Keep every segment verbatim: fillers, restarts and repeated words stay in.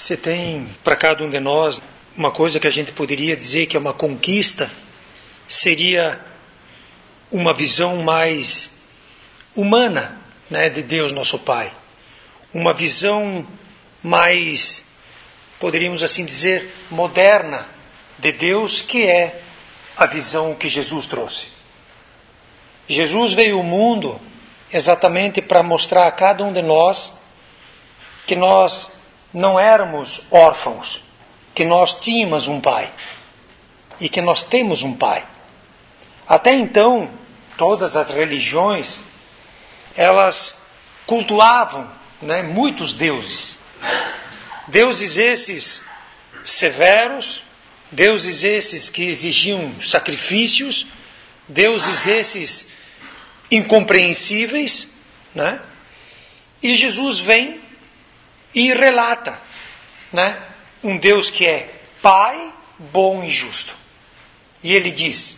Se tem para cada um de nós uma coisa que a gente poderia dizer que é uma conquista, seria uma visão mais humana, né, de Deus nosso Pai. Uma visão mais, poderíamos assim dizer, moderna de Deus, que é a visão que Jesus trouxe. Jesus veio ao mundo exatamente para mostrar a cada um de nós que nós não éramos órfãos, que nós tínhamos um pai e que nós temos um pai. Até então, todas as religiões, elas cultuavam, né, muitos deuses. Deuses esses severos, deuses esses que exigiam sacrifícios, deuses esses incompreensíveis, né? E Jesus vem e relata, né, um Deus que é Pai, bom e justo. E ele diz,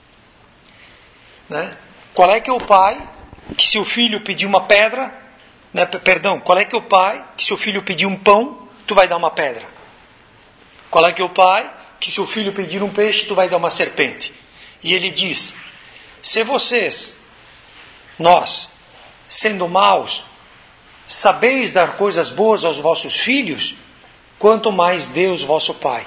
né, qual é que é o pai que se o filho pedir uma pedra, né, perdão, qual é que é o pai que se o filho pedir um pão, tu vai dar uma pedra? Qual é que é o pai que se o filho pedir um peixe, tu vai dar uma serpente? E ele diz, se vocês, nós, sendo maus, sabeis dar coisas boas aos vossos filhos, quanto mais Deus, vosso Pai.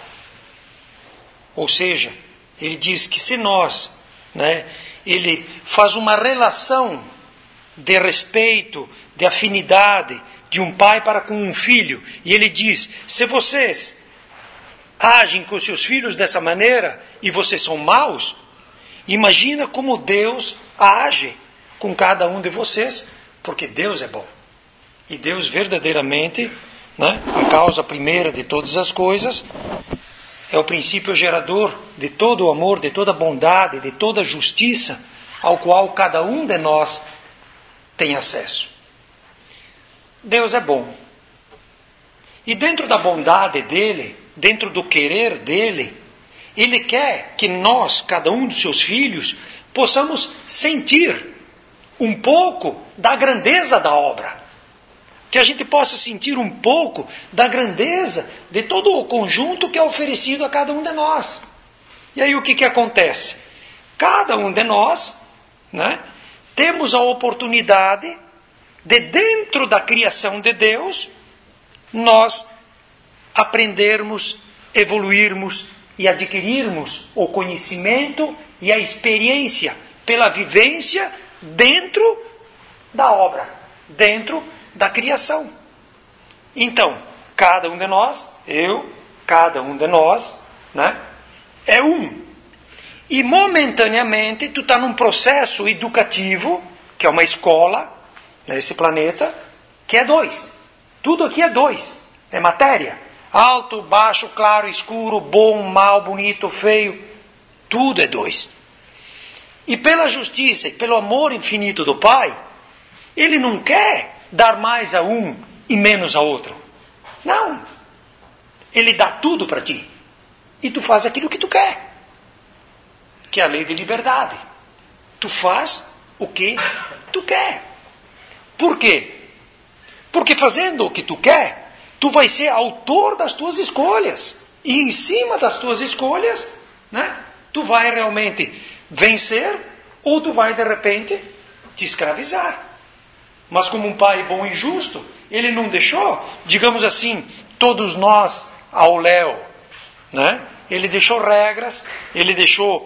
Ou seja, ele diz que se nós, né, ele faz uma relação de respeito, de afinidade, de um pai para com um filho, e ele diz, se vocês agem com seus filhos dessa maneira, e vocês são maus, imagina como Deus age com cada um de vocês, porque Deus é bom. E Deus verdadeiramente, né, a causa primeira de todas as coisas, é o princípio gerador de todo o amor, de toda a bondade, de toda a justiça, ao qual cada um de nós tem acesso. Deus é bom. E dentro da bondade dele, dentro do querer dele, ele quer que nós, cada um dos seus filhos, possamos sentir um pouco da grandeza da obra. Que a gente possa sentir um pouco da grandeza de todo o conjunto que é oferecido a cada um de nós. E aí o que, que acontece? Cada um de nós, né, temos a oportunidade de, dentro da criação de Deus, nós aprendermos, evoluirmos e adquirirmos o conhecimento e a experiência pela vivência dentro da obra, dentro da criação. Então, cada um de nós, eu, cada um de nós, né, é um. E momentaneamente tu está num processo educativo, que é uma escola, nesse planeta, que é dois. Tudo aqui é dois. É matéria. Alto, baixo, claro, escuro, bom, mal, bonito, feio. Tudo é dois. E pela justiça e pelo amor infinito do Pai, Ele não quer dar mais a um e menos a outro. Não. Ele dá tudo para ti. E tu faz aquilo que tu quer. Que é a lei de liberdade. Tu faz o que tu quer. Por quê? Porque fazendo o que tu quer, tu vai ser autor das tuas escolhas. E em cima das tuas escolhas, né, tu vai realmente vencer ou tu vai de repente te escravizar. Mas como um pai bom e justo, ele não deixou, digamos assim, todos nós ao léu, né? Ele deixou regras, ele deixou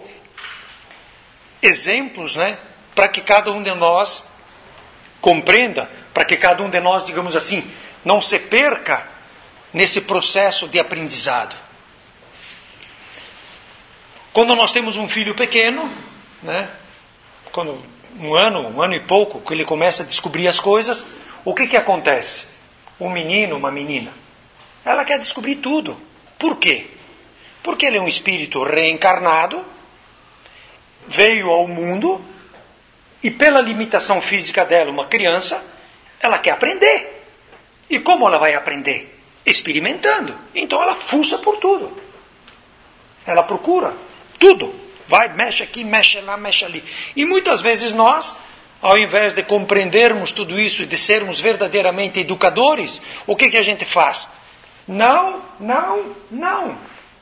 exemplos, né, para que cada um de nós compreenda, para que cada um de nós, digamos assim, não se perca nesse processo de aprendizado. Quando nós temos um filho pequeno, né, quando um ano, um ano e pouco, que ele começa a descobrir as coisas, o que que acontece? Um menino, uma menina, ela quer descobrir tudo. Por quê? Porque ele é um espírito reencarnado, veio ao mundo, e pela limitação física dela, uma criança, ela quer aprender. E como ela vai aprender? Experimentando. Então ela fuça por tudo. Ela procura tudo. Vai, mexe aqui, mexe lá, mexe ali. E muitas vezes nós, ao invés de compreendermos tudo isso e de sermos verdadeiramente educadores, o que, que a gente faz? não, não, não.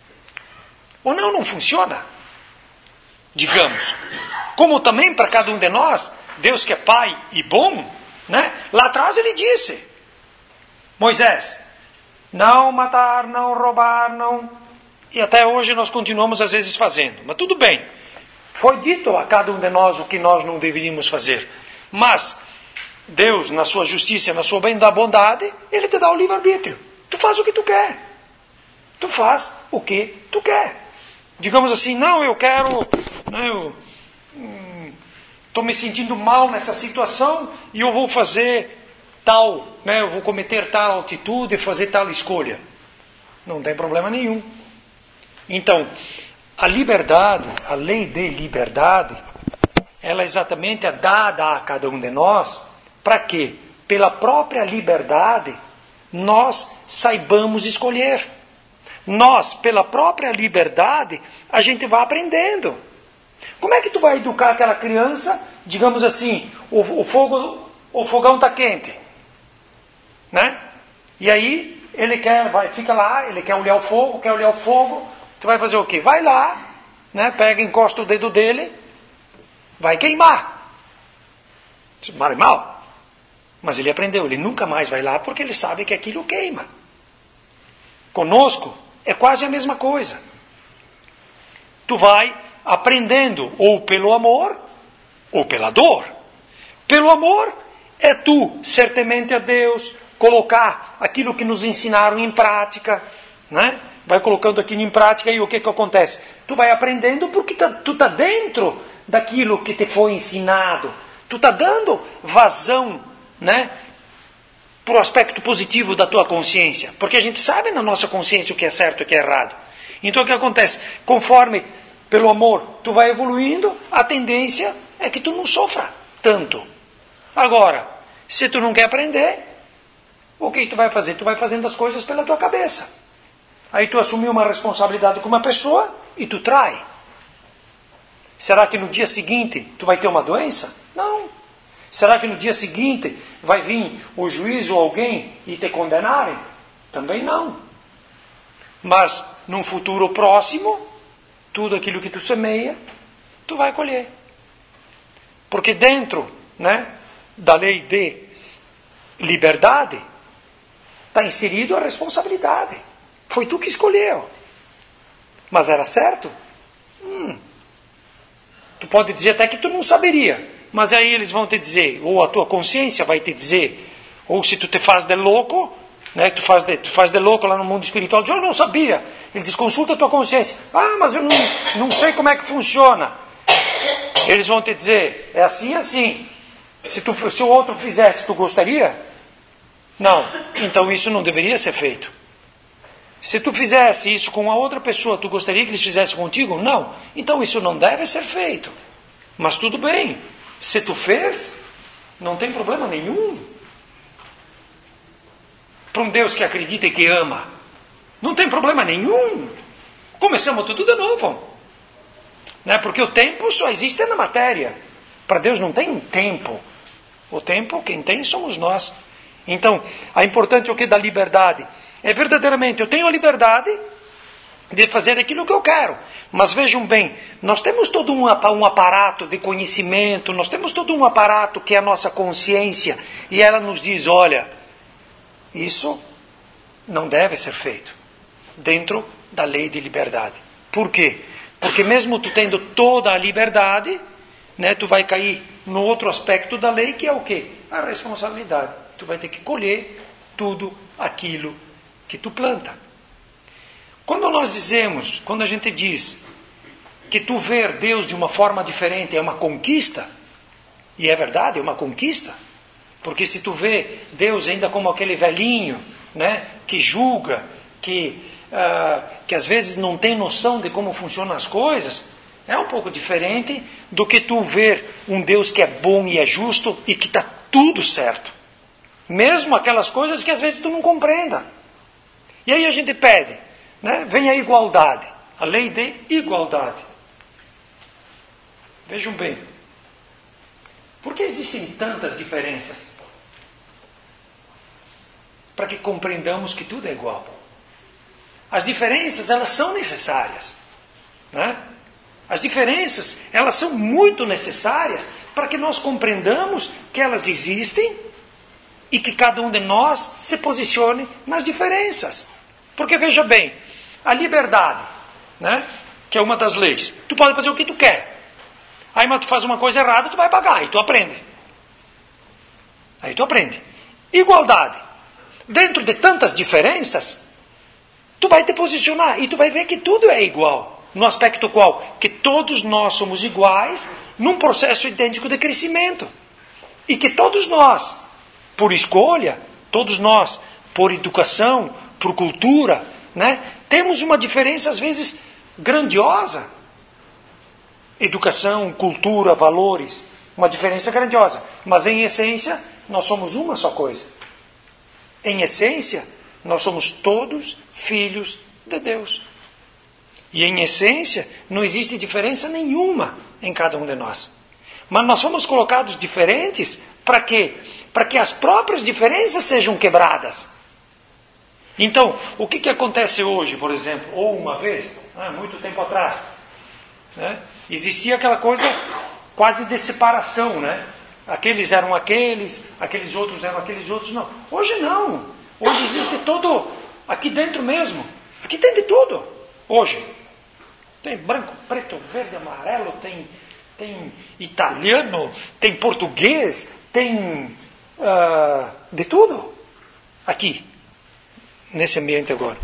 O não não funciona. Digamos. Como também para cada um de nós, Deus que é Pai e bom, né? Lá atrás ele disse, Moisés, não matar, não roubar, não... E até hoje nós continuamos às vezes fazendo. Mas tudo bem. Foi dito a cada um de nós o que nós não deveríamos fazer. Mas Deus, na sua justiça, na sua bondade, Ele te dá o livre-arbítrio. Tu faz o que tu quer. Tu faz o que tu quer. Digamos assim, não, eu quero... Não, eu estou hum, me sentindo mal nessa situação e eu vou fazer tal, né, eu vou cometer tal atitude, fazer tal escolha. Não tem problema nenhum. Então, a liberdade, a lei de liberdade, ela exatamente é dada a cada um de nós para que, pela própria liberdade, nós saibamos escolher. Nós, pela própria liberdade, a gente vai aprendendo. Como é que tu vai educar aquela criança, digamos assim, o, o, fogo, o fogão está quente, né? E aí, ele quer, vai, fica lá, ele quer olhar o fogo, quer olhar o fogo, tu vai fazer o quê? Vai lá, né? Pega, encosta o dedo dele, vai queimar. Mal e mal. Mas ele aprendeu, ele nunca mais vai lá porque ele sabe que aquilo queima. Conosco é quase a mesma coisa. Tu vai aprendendo ou pelo amor ou pela dor. Pelo amor é tu ser temente a Deus, colocar aquilo que nos ensinaram em prática, né? Vai colocando aquilo em prática e o que que acontece? Tu vai aprendendo porque tá, tu está dentro daquilo que te foi ensinado. Tu está dando vazão, né, para o aspecto positivo da tua consciência. Porque a gente sabe na nossa consciência o que é certo e o que é errado. Então o que acontece? Conforme, pelo amor, tu vai evoluindo, a tendência é que tu não sofra tanto. Agora, se tu não quer aprender, o que tu vai fazer? Tu vai fazendo as coisas pela tua cabeça. Aí tu assumiu uma responsabilidade com uma pessoa e tu trai. Será que no dia seguinte tu vai ter uma doença? Não. Será que no dia seguinte vai vir o juiz ou alguém e te condenarem? Também não. Mas num futuro próximo, tudo aquilo que tu semeia, tu vai colher. Porque dentro, né, da lei de liberdade está inserido a responsabilidade. Foi tu que escolheu. Mas era certo? Hum. Tu pode dizer até que tu não saberia. Mas aí eles vão te dizer, ou a tua consciência vai te dizer, ou se tu te faz de louco, né, tu, faz de, tu faz de louco lá no mundo espiritual, diz, eu não sabia. Ele diz, consulta a tua consciência. Ah, mas eu não, não sei como é que funciona. Eles vão te dizer, é assim, assim. Se, tu, se o outro fizesse, tu gostaria? Não. Então isso não deveria ser feito. Se tu fizesse isso com a outra pessoa, tu gostaria que eles fizessem contigo? Não. Então isso não deve ser feito. Mas tudo bem. Se tu fez, não tem problema nenhum. Para um Deus que acredita e que ama, não tem problema nenhum. Começamos tudo de novo. Né? Porque o tempo só existe na matéria. Para Deus não tem tempo. O tempo, quem tem, somos nós. Então, a importante é o que da liberdade. É verdadeiramente, eu tenho a liberdade de fazer aquilo que eu quero. Mas vejam bem, nós temos todo um, um aparato de conhecimento, nós temos todo um aparato que é a nossa consciência, e ela nos diz, olha, isso não deve ser feito dentro da lei de liberdade. Por quê? Porque mesmo tu tendo toda a liberdade, né, tu vai cair no outro aspecto da lei, que é o quê? A responsabilidade. Tu vai ter que colher tudo aquilo que tu planta. Quando nós dizemos, quando a gente diz que tu ver Deus de uma forma diferente é uma conquista, e é verdade, é uma conquista, porque se tu vê Deus ainda como aquele velhinho, né, que julga, que, uh, que às vezes não tem noção de como funcionam as coisas, é um pouco diferente do que tu ver um Deus que é bom e é justo e que está tudo certo. Mesmo aquelas coisas que às vezes tu não compreenda. E aí a gente pede, né? Vem a igualdade, a lei de igualdade. Vejam bem, por que existem tantas diferenças? Para que compreendamos que tudo é igual. As diferenças, elas são necessárias. Né? As diferenças, elas são muito necessárias para que nós compreendamos que elas existem e que cada um de nós se posicione nas diferenças. Porque veja bem, a liberdade, né, que é uma das leis, tu pode fazer o que tu quer. Aí mas tu faz uma coisa errada, tu vai pagar, aí tu aprende. Aí tu aprende. Igualdade. Dentro de tantas diferenças, tu vai te posicionar e tu vai ver que tudo é igual. No aspecto qual? Que todos nós somos iguais num processo idêntico de crescimento. E que todos nós, por escolha, todos nós, por educação, por cultura, né, temos uma diferença às vezes grandiosa. Educação, cultura, valores, uma diferença grandiosa. Mas em essência, nós somos uma só coisa. Em essência, nós somos todos filhos de Deus. E em essência, não existe diferença nenhuma em cada um de nós. Mas nós somos colocados diferentes para quê? Para que as próprias diferenças sejam quebradas. Então, o que, que acontece hoje, por exemplo, ou uma vez, ah, muito tempo atrás, né, existia aquela coisa quase de separação, né? Aqueles eram aqueles, aqueles outros eram aqueles outros, não. Hoje não. Hoje existe todo, aqui dentro mesmo, aqui tem de tudo, hoje. Tem branco, preto, verde, amarelo, tem, tem italiano, tem português, tem uh, de tudo aqui, nesse ambiente agora.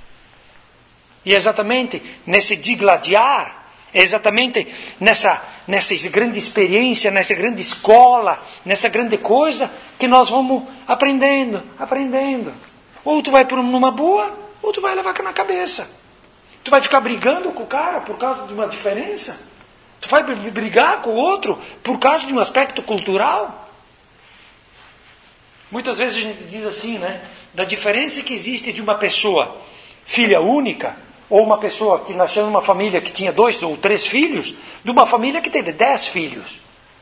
E exatamente nesse digladiar, é exatamente nessa, nessa grande experiência, nessa grande escola, nessa grande coisa, que nós vamos aprendendo, aprendendo. Ou tu vai por numa boa, ou tu vai levar na cabeça. Tu vai ficar brigando com o cara por causa de uma diferença? Tu vai brigar com o outro por causa de um aspecto cultural? Muitas vezes a gente diz assim, né? Da diferença que existe de uma pessoa filha única, ou uma pessoa que nasceu numa família que tinha dois ou três filhos, de uma família que teve dez filhos.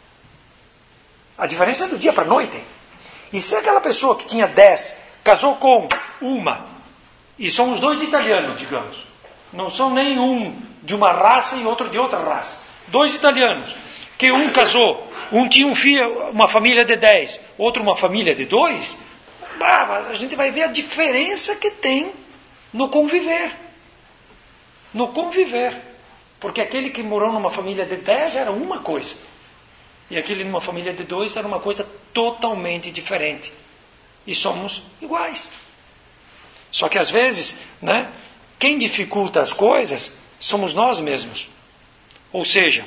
A diferença é do dia para a noite. E se aquela pessoa que tinha dez casou com uma, e são os dois italianos, digamos, não são nem um de uma raça e outro de outra raça. Dois italianos, que um casou, um tinha um filho, uma família de dez, outro uma família de dois, a gente vai ver a diferença que tem no conviver. No conviver. Porque aquele que morou numa família de dez era uma coisa. E aquele numa família de dois era uma coisa totalmente diferente. E somos iguais. Só que às vezes, né, quem dificulta as coisas somos nós mesmos. Ou seja,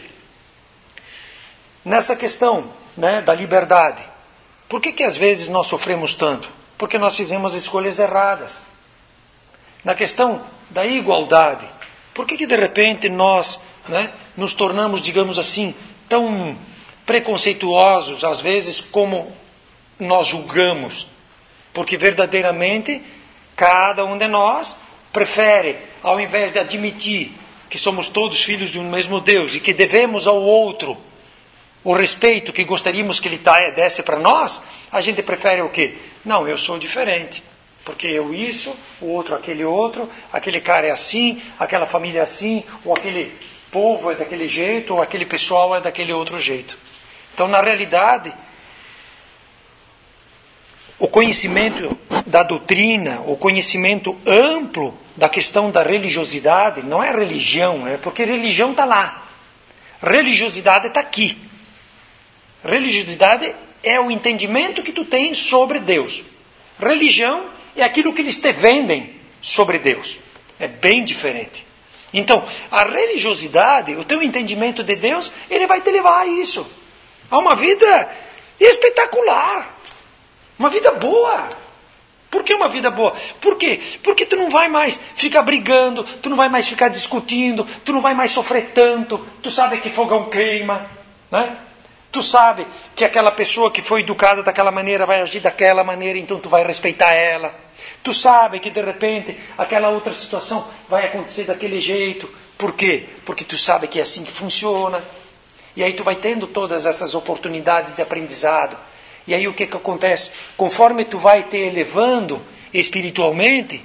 nessa questão, né, da liberdade, por que que às vezes nós sofremos tanto? Porque nós fizemos escolhas erradas. Na questão da igualdade, por que que de repente nós, né, nos tornamos, digamos assim, tão preconceituosos, às vezes, como nós julgamos? Porque verdadeiramente, cada um de nós prefere, ao invés de admitir que somos todos filhos de um mesmo Deus e que devemos ao outro o respeito que gostaríamos que ele desse para nós, a gente prefere o quê? Não, eu sou diferente. Porque eu isso, o outro aquele outro, aquele cara é assim, aquela família é assim, ou aquele povo é daquele jeito, ou aquele pessoal é daquele outro jeito. Então, na realidade, o conhecimento da doutrina, o conhecimento amplo da questão da religiosidade, não é religião, né? Porque religião está lá. Religiosidade está aqui. Religiosidade é o entendimento que tu tens sobre Deus. Religião é aquilo que eles te vendem sobre Deus. É bem diferente. Então, a religiosidade, o teu entendimento de Deus, ele vai te levar a isso. A uma vida espetacular. Uma vida boa. Por que uma vida boa? Por quê? Porque tu não vai mais ficar brigando, tu não vai mais ficar discutindo, tu não vai mais sofrer tanto, tu sabe que fogão queima, né? Tu sabe que aquela pessoa que foi educada daquela maneira vai agir daquela maneira, então tu vai respeitar ela. Tu sabe que de repente aquela outra situação vai acontecer daquele jeito. Por quê? Porque tu sabe que é assim que funciona. E aí tu vai tendo todas essas oportunidades de aprendizado. E aí o que que acontece? Conforme tu vai te elevando espiritualmente,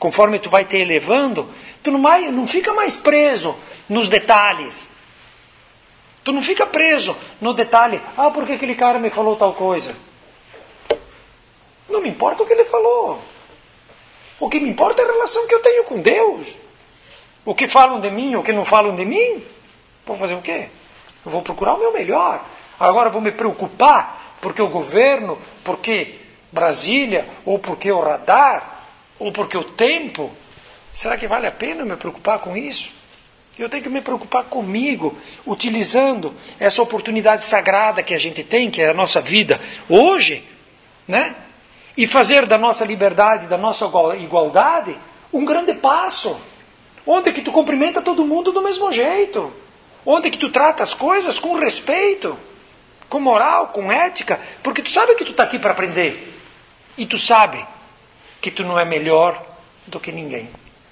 conforme tu vai te elevando, tu não, vai, não fica mais preso nos detalhes. Tu não fica preso no detalhe, ah, por que aquele cara me falou tal coisa? Não me importa o que ele falou. O que me importa é a relação que eu tenho com Deus. O que falam de mim, o que não falam de mim, vou fazer o quê? Eu vou procurar o meu melhor. Agora vou me preocupar porque o governo, porque Brasília, ou porque o radar, ou porque o tempo. Será que vale a pena me preocupar com isso? Eu tenho que me preocupar comigo, utilizando essa oportunidade sagrada que a gente tem, que é a nossa vida hoje, né? E fazer da nossa liberdade, da nossa igualdade, um grande passo. Onde que tu cumprimenta todo mundo do mesmo jeito. Onde que tu trata as coisas com respeito, com moral, com ética, porque tu sabe que tu está aqui para aprender. E tu sabe que tu não é melhor do que ninguém.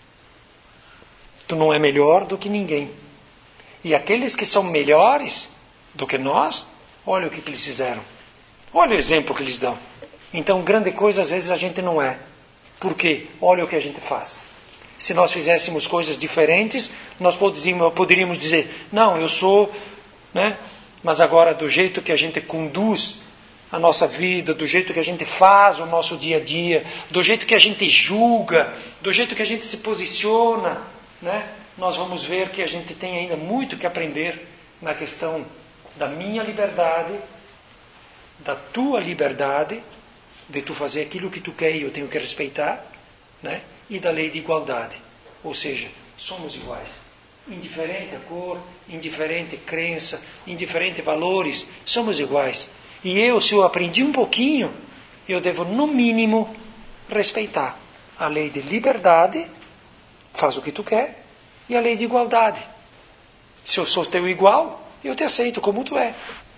Tu não é melhor do que ninguém. E aqueles que são melhores do que nós, olha o que eles fizeram. Olha o exemplo que eles dão. Então, grande coisa às vezes a gente não é. Por quê? Olha o que a gente faz. Se nós fizéssemos coisas diferentes, nós poderíamos dizer, não, eu sou, né? Mas agora do jeito que a gente conduz a nossa vida, do jeito que a gente faz o nosso dia a dia, do jeito que a gente julga, do jeito que a gente se posiciona, né? Nós vamos ver que a gente tem ainda muito que aprender na questão da minha liberdade, da tua liberdade, de tu fazer aquilo que tu quer e eu tenho que respeitar, né? E da lei de igualdade. Ou seja, somos iguais. Indiferente a cor, indiferente a crença, indiferente a valores, somos iguais. E eu, se eu aprendi um pouquinho, eu devo, no mínimo, respeitar a lei de liberdade, faz o que tu quer, e a lei de igualdade. Se eu sou teu igual, eu te aceito como tu é.